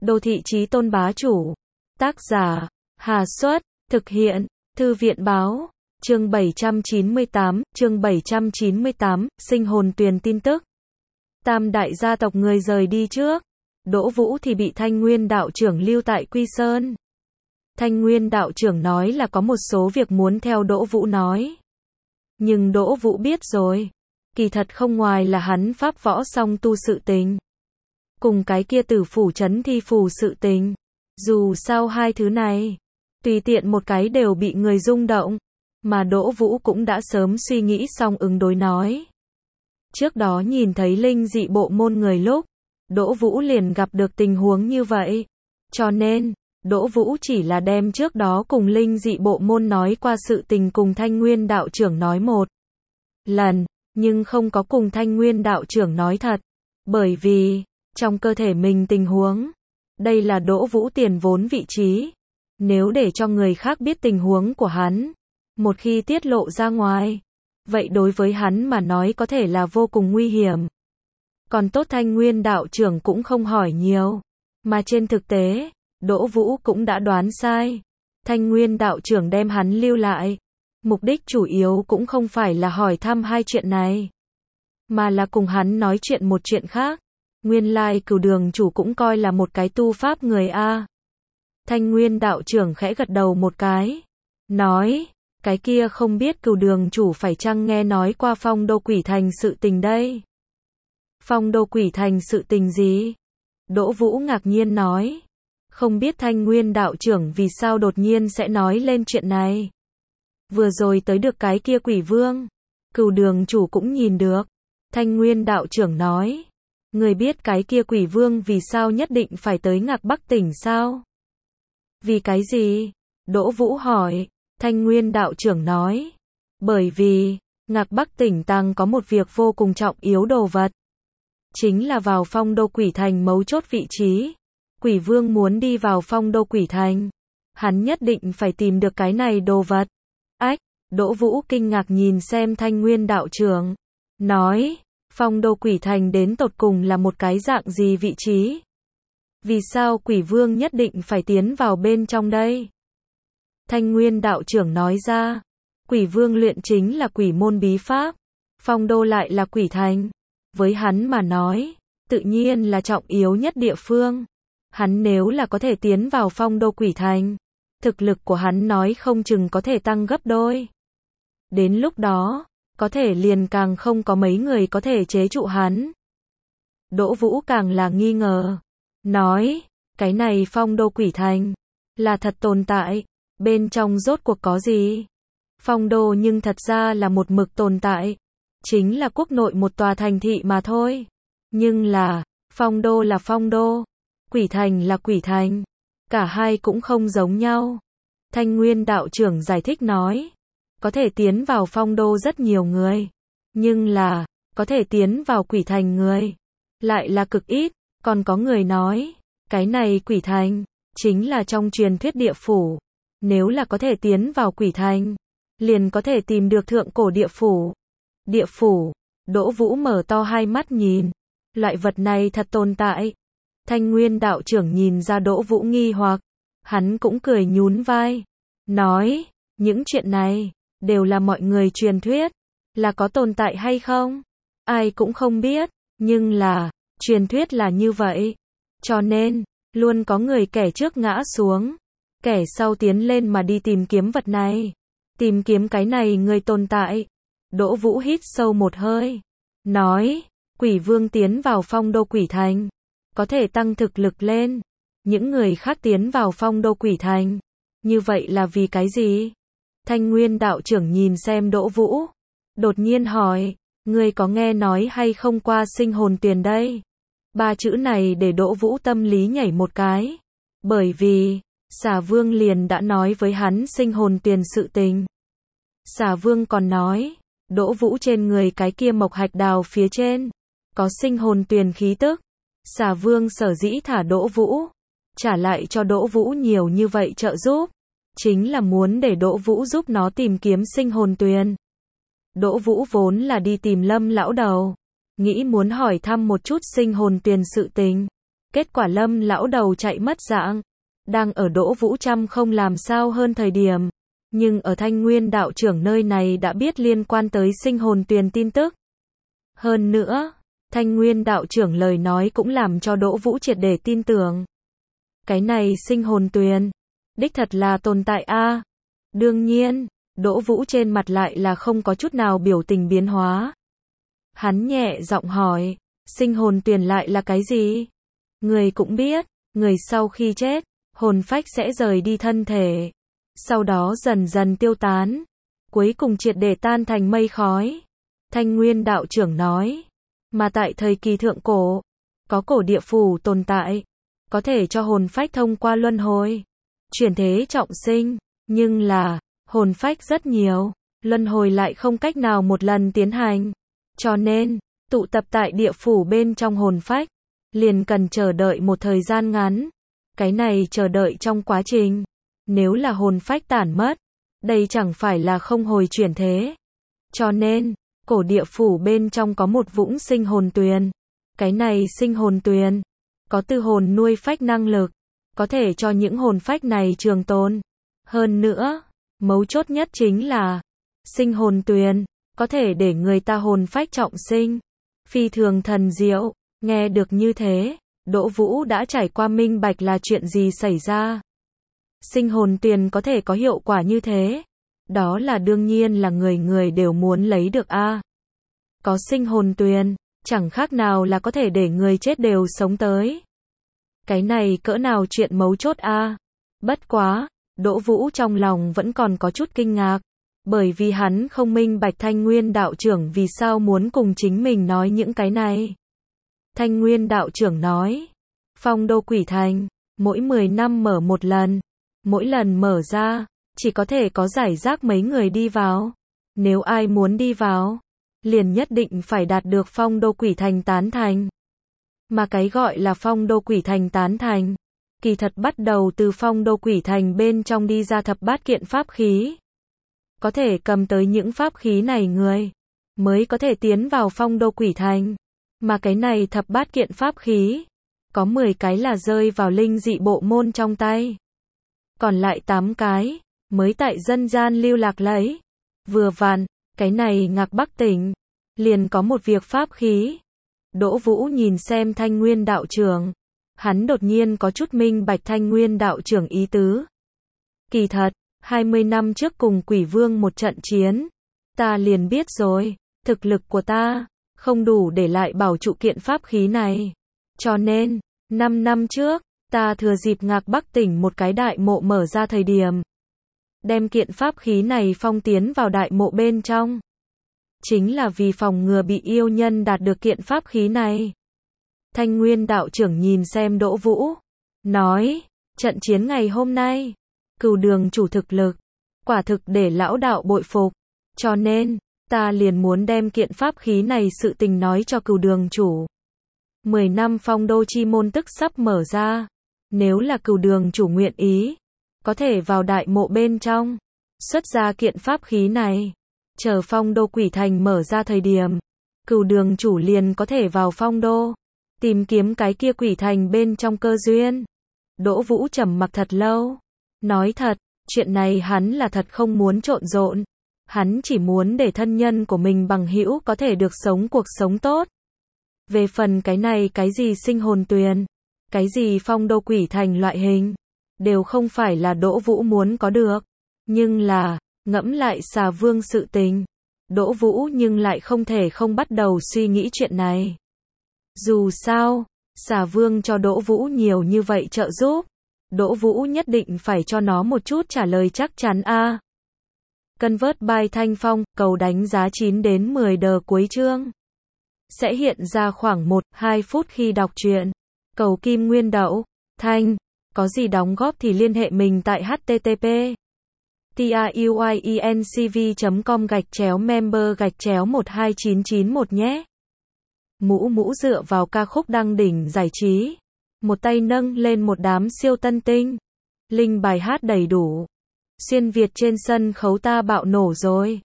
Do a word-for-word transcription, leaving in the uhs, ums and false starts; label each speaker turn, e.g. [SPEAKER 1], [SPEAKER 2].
[SPEAKER 1] Đô thị chí tôn bá chủ. Tác giả, Hà Xuất, thực hiện, Thư viện báo, chương bảy trăm chín mươi tám, chương bảy trăm chín mươi tám, sinh hồn tuyền tin tức. Tam đại gia tộc người rời đi trước, Đỗ Vũ thì bị Thanh Nguyên đạo trưởng lưu tại Quy Sơn. Thanh Nguyên đạo trưởng nói là có một số việc muốn theo Đỗ Vũ nói. Nhưng Đỗ Vũ biết rồi, kỳ thật không ngoài là hắn pháp võ song tu sự tình. Cùng cái kia tử phủ trấn thi phù sự tình. Dù sao hai thứ này, tùy tiện một cái đều bị người rung động, mà Đỗ Vũ cũng đã sớm suy nghĩ xong ứng đối nói. Trước đó nhìn thấy linh dị bộ môn người lúc, Đỗ Vũ liền gặp được tình huống như vậy. Cho nên, Đỗ Vũ chỉ là đem trước đó cùng linh dị bộ môn nói qua sự tình cùng Thanh Nguyên đạo trưởng nói một lần, nhưng không có cùng Thanh Nguyên đạo trưởng nói thật. Bởi vì, trong cơ thể mình tình huống, đây là Đỗ Vũ tiền vốn vị trí. Nếu để cho người khác biết tình huống của hắn, một khi tiết lộ ra ngoài, vậy đối với hắn mà nói có thể là vô cùng nguy hiểm. Còn tốt Thanh Nguyên đạo trưởng cũng không hỏi nhiều, mà trên thực tế, Đỗ Vũ cũng đã đoán sai. Thanh Nguyên đạo trưởng đem hắn lưu lại, mục đích chủ yếu cũng không phải là hỏi thăm hai chuyện này, mà là cùng hắn nói chuyện một chuyện khác. Nguyên lai Cửu Đường chủ cũng coi là một cái tu pháp người a. Thanh Nguyên đạo trưởng khẽ gật đầu một cái, nói, cái kia không biết Cửu Đường chủ phải chăng nghe nói qua Phong Đô Quỷ Thành sự tình đây. Phong Đô Quỷ Thành sự tình gì? Đỗ Vũ ngạc nhiên nói, không biết Thanh Nguyên đạo trưởng vì sao đột nhiên sẽ nói lên chuyện này. Vừa rồi tới được cái kia quỷ vương, Cửu Đường chủ cũng nhìn được. Thanh Nguyên đạo trưởng nói, người biết cái kia quỷ vương vì sao nhất định phải tới Ngạc Bắc tỉnh sao? Vì cái gì? Đỗ Vũ hỏi. Thanh Nguyên đạo trưởng nói, bởi vì, Ngạc Bắc tỉnh tàng có một việc vô cùng trọng yếu đồ vật. Chính là vào Phong Đô Quỷ Thành mấu chốt vị trí. Quỷ vương muốn đi vào Phong Đô Quỷ Thành, hắn nhất định phải tìm được cái này đồ vật. Ách, Đỗ Vũ kinh ngạc nhìn xem Thanh Nguyên đạo trưởng, nói, Phong Đô Quỷ Thành đến tột cùng là một cái dạng gì vị trí? Vì sao quỷ vương nhất định phải tiến vào bên trong đây? Thanh Nguyên đạo trưởng nói ra, quỷ vương luyện chính là quỷ môn bí pháp, Phong Đô lại là quỷ thành. Với hắn mà nói, tự nhiên là trọng yếu nhất địa phương. Hắn nếu là có thể tiến vào Phong Đô Quỷ Thành, thực lực của hắn nói không chừng có thể tăng gấp đôi. Đến lúc đó, có thể liền càng không có mấy người có thể chế trụ hắn. Đỗ Vũ càng là nghi ngờ, nói, cái này Phong Đô Quỷ Thành, là thật tồn tại, bên trong rốt cuộc có gì? Phong Đô nhưng thật ra là một mực tồn tại, chính là quốc nội một tòa thành thị mà thôi. Nhưng là, Phong Đô là Phong Đô, Quỷ Thành là Quỷ Thành, cả hai cũng không giống nhau. Thanh Nguyên đạo trưởng giải thích nói, có thể tiến vào Phong Đô rất nhiều người, nhưng là, có thể tiến vào Quỷ Thành người, lại là cực ít. Còn có người nói, cái này Quỷ Thành, chính là trong truyền thuyết địa phủ. Nếu là có thể tiến vào Quỷ Thành, liền có thể tìm được thượng cổ địa phủ. Địa phủ, Đỗ Vũ mở to hai mắt nhìn, loại vật này thật tồn tại. Thanh Nguyên đạo trưởng nhìn ra Đỗ Vũ nghi hoặc, hắn cũng cười nhún vai, nói, những chuyện này, đều là mọi người truyền thuyết, là có tồn tại hay không? Ai cũng không biết, nhưng là, truyền thuyết là như vậy. Cho nên, luôn có người kẻ trước ngã xuống, kẻ sau tiến lên mà đi tìm kiếm vật này. Tìm kiếm cái này người tồn tại. Đỗ Vũ hít sâu một hơi, nói, quỷ vương tiến vào Phong Đô Quỷ Thành, có thể tăng thực lực lên. Những người khác tiến vào Phong Đô Quỷ Thành, như vậy là vì cái gì? Thanh Nguyên đạo trưởng nhìn xem Đỗ Vũ, đột nhiên hỏi, ngươi có nghe nói hay không qua sinh hồn tuyền đây? Ba chữ này để Đỗ Vũ tâm lý nhảy một cái, bởi vì, Xà Vương liền đã nói với hắn sinh hồn tuyền sự tình. Xà Vương còn nói, Đỗ Vũ trên người cái kia mộc hạch đào phía trên, có sinh hồn tuyền khí tức. Xà Vương sở dĩ thả Đỗ Vũ, trả lại cho Đỗ Vũ nhiều như vậy trợ giúp, chính là muốn để Đỗ Vũ giúp nó tìm kiếm sinh hồn tuyền. Đỗ Vũ vốn là đi tìm Lâm lão đầu, nghĩ muốn hỏi thăm một chút sinh hồn tuyền sự tình. Kết quả Lâm lão đầu chạy mất dạng. Đang ở Đỗ Vũ Trăm không làm sao hơn thời điểm. Nhưng ở Thanh Nguyên đạo trưởng nơi này đã biết liên quan tới sinh hồn tuyền tin tức. Hơn nữa, Thanh Nguyên đạo trưởng lời nói cũng làm cho Đỗ Vũ triệt để tin tưởng. Cái này sinh hồn tuyền, đích thật là tồn tại a. Đương nhiên, Đỗ Vũ trên mặt lại là không có chút nào biểu tình biến hóa. Hắn nhẹ giọng hỏi, sinh hồn tuyền lại là cái gì? Người cũng biết, người sau khi chết, hồn phách sẽ rời đi thân thể, sau đó dần dần tiêu tán, cuối cùng triệt để tan thành mây khói. Thanh Nguyên đạo trưởng nói, mà tại thời kỳ thượng cổ, có cổ địa phủ tồn tại, có thể cho hồn phách thông qua luân hồi, chuyển thế trọng sinh, nhưng là, hồn phách rất nhiều, luân hồi lại không cách nào một lần tiến hành, cho nên, tụ tập tại địa phủ bên trong hồn phách, liền cần chờ đợi một thời gian ngắn. Cái này chờ đợi trong quá trình, nếu là hồn phách tản mất, đây chẳng phải là không hồi chuyển thế. Cho nên, cổ địa phủ bên trong có một vũng sinh hồn tuyền. Cái này sinh hồn tuyền, có tư hồn nuôi phách năng lực, có thể cho những hồn phách này trường tồn. Hơn nữa, mấu chốt nhất chính là, sinh hồn tuyền, có thể để người ta hồn phách trọng sinh. Phi thường thần diệu, nghe được như thế. Đỗ Vũ đã trải qua minh bạch là chuyện gì xảy ra. Sinh hồn tuyền có thể có hiệu quả như thế. Đó là đương nhiên là người người đều muốn lấy được a. Có sinh hồn tuyền, chẳng khác nào là có thể để người chết đều sống tới. Cái này cỡ nào chuyện mấu chốt a. Bất quá, Đỗ Vũ trong lòng vẫn còn có chút kinh ngạc. Bởi vì hắn không minh bạch Thanh Nguyên đạo trưởng vì sao muốn cùng chính mình nói những cái này. Thanh Nguyên đạo trưởng nói, Phong Đô Quỷ Thành, mỗi mười năm mở một lần, mỗi lần mở ra, chỉ có thể có giải rác mấy người đi vào. Nếu ai muốn đi vào, liền nhất định phải đạt được Phong Đô Quỷ Thành tán thành. Mà cái gọi là Phong Đô Quỷ Thành tán thành, kỳ thật bắt đầu từ Phong Đô Quỷ Thành bên trong đi ra thập bát kiện pháp khí. Có thể cầm tới những pháp khí này người, mới có thể tiến vào Phong Đô Quỷ Thành. Mà cái này thập bát kiện pháp khí, có mười cái là rơi vào linh dị bộ môn trong tay. Còn lại tám cái, mới tại dân gian lưu lạc lấy. Vừa vặn, cái này Ngạc Bắc tỉnh, liền có một việc pháp khí. Đỗ Vũ nhìn xem Thanh Nguyên đạo trưởng, hắn đột nhiên có chút minh bạch Thanh Nguyên đạo trưởng ý tứ. Kỳ thật, hai mươi năm trước cùng Quỷ Vương một trận chiến, ta liền biết rồi, thực lực của ta không đủ để lại bảo trụ kiện pháp khí này. Cho nên, năm năm trước, ta thừa dịp Ngạc Bắc tỉnh một cái đại mộ mở ra thời điểm, đem kiện pháp khí này phong tiến vào đại mộ bên trong. Chính là vì phòng ngừa bị yêu nhân đạt được kiện pháp khí này. Thanh Nguyên đạo trưởng nhìn xem Đỗ Vũ, nói, trận chiến ngày hôm nay, Cửu Đường chủ thực lực, quả thực để lão đạo bội phục. Cho nên, ta liền muốn đem kiện pháp khí này sự tình nói cho Cửu Đường chủ. Mười năm Phong Đô chi môn tức sắp mở ra. Nếu là Cửu Đường chủ nguyện ý, có thể vào đại mộ bên trong, xuất ra kiện pháp khí này. Chờ Phong Đô Quỷ Thành mở ra thời điểm, Cửu Đường chủ liền có thể vào Phong Đô, tìm kiếm cái kia Quỷ Thành bên trong cơ duyên. Đỗ Vũ trầm mặc thật lâu. Nói thật, chuyện này hắn là thật không muốn trộn rộn. Hắn chỉ muốn để thân nhân của mình bằng hữu có thể được sống cuộc sống tốt. Về phần cái này cái gì sinh hồn tuyền, cái gì Phong Đô Quỷ Thành loại hình, đều không phải là Đỗ Vũ muốn có được. Nhưng là, ngẫm lại Xà Vương sự tình, Đỗ Vũ nhưng lại không thể không bắt đầu suy nghĩ chuyện này. Dù sao, Xà Vương cho Đỗ Vũ nhiều như vậy trợ giúp, Đỗ Vũ nhất định phải cho nó một chút trả lời chắc chắn a. Convert by Thanh Phong, cầu đánh giá chín đến mười đờ cuối chương. Sẽ hiện ra khoảng một đến hai phút khi đọc truyện. Cầu Kim Nguyên Đậu, Thanh, có gì đóng góp thì liên hệ mình tại http truyencv chấm com gạch chéo member gạch chéo một hai chín chín một nhé. Mũ Mũ dựa vào ca khúc đăng đỉnh giải trí, một tay nâng lên một đám siêu tân tinh. Linh bài hát đầy đủ. Xuyên Việt trên sân khấu ta bạo nổ rồi.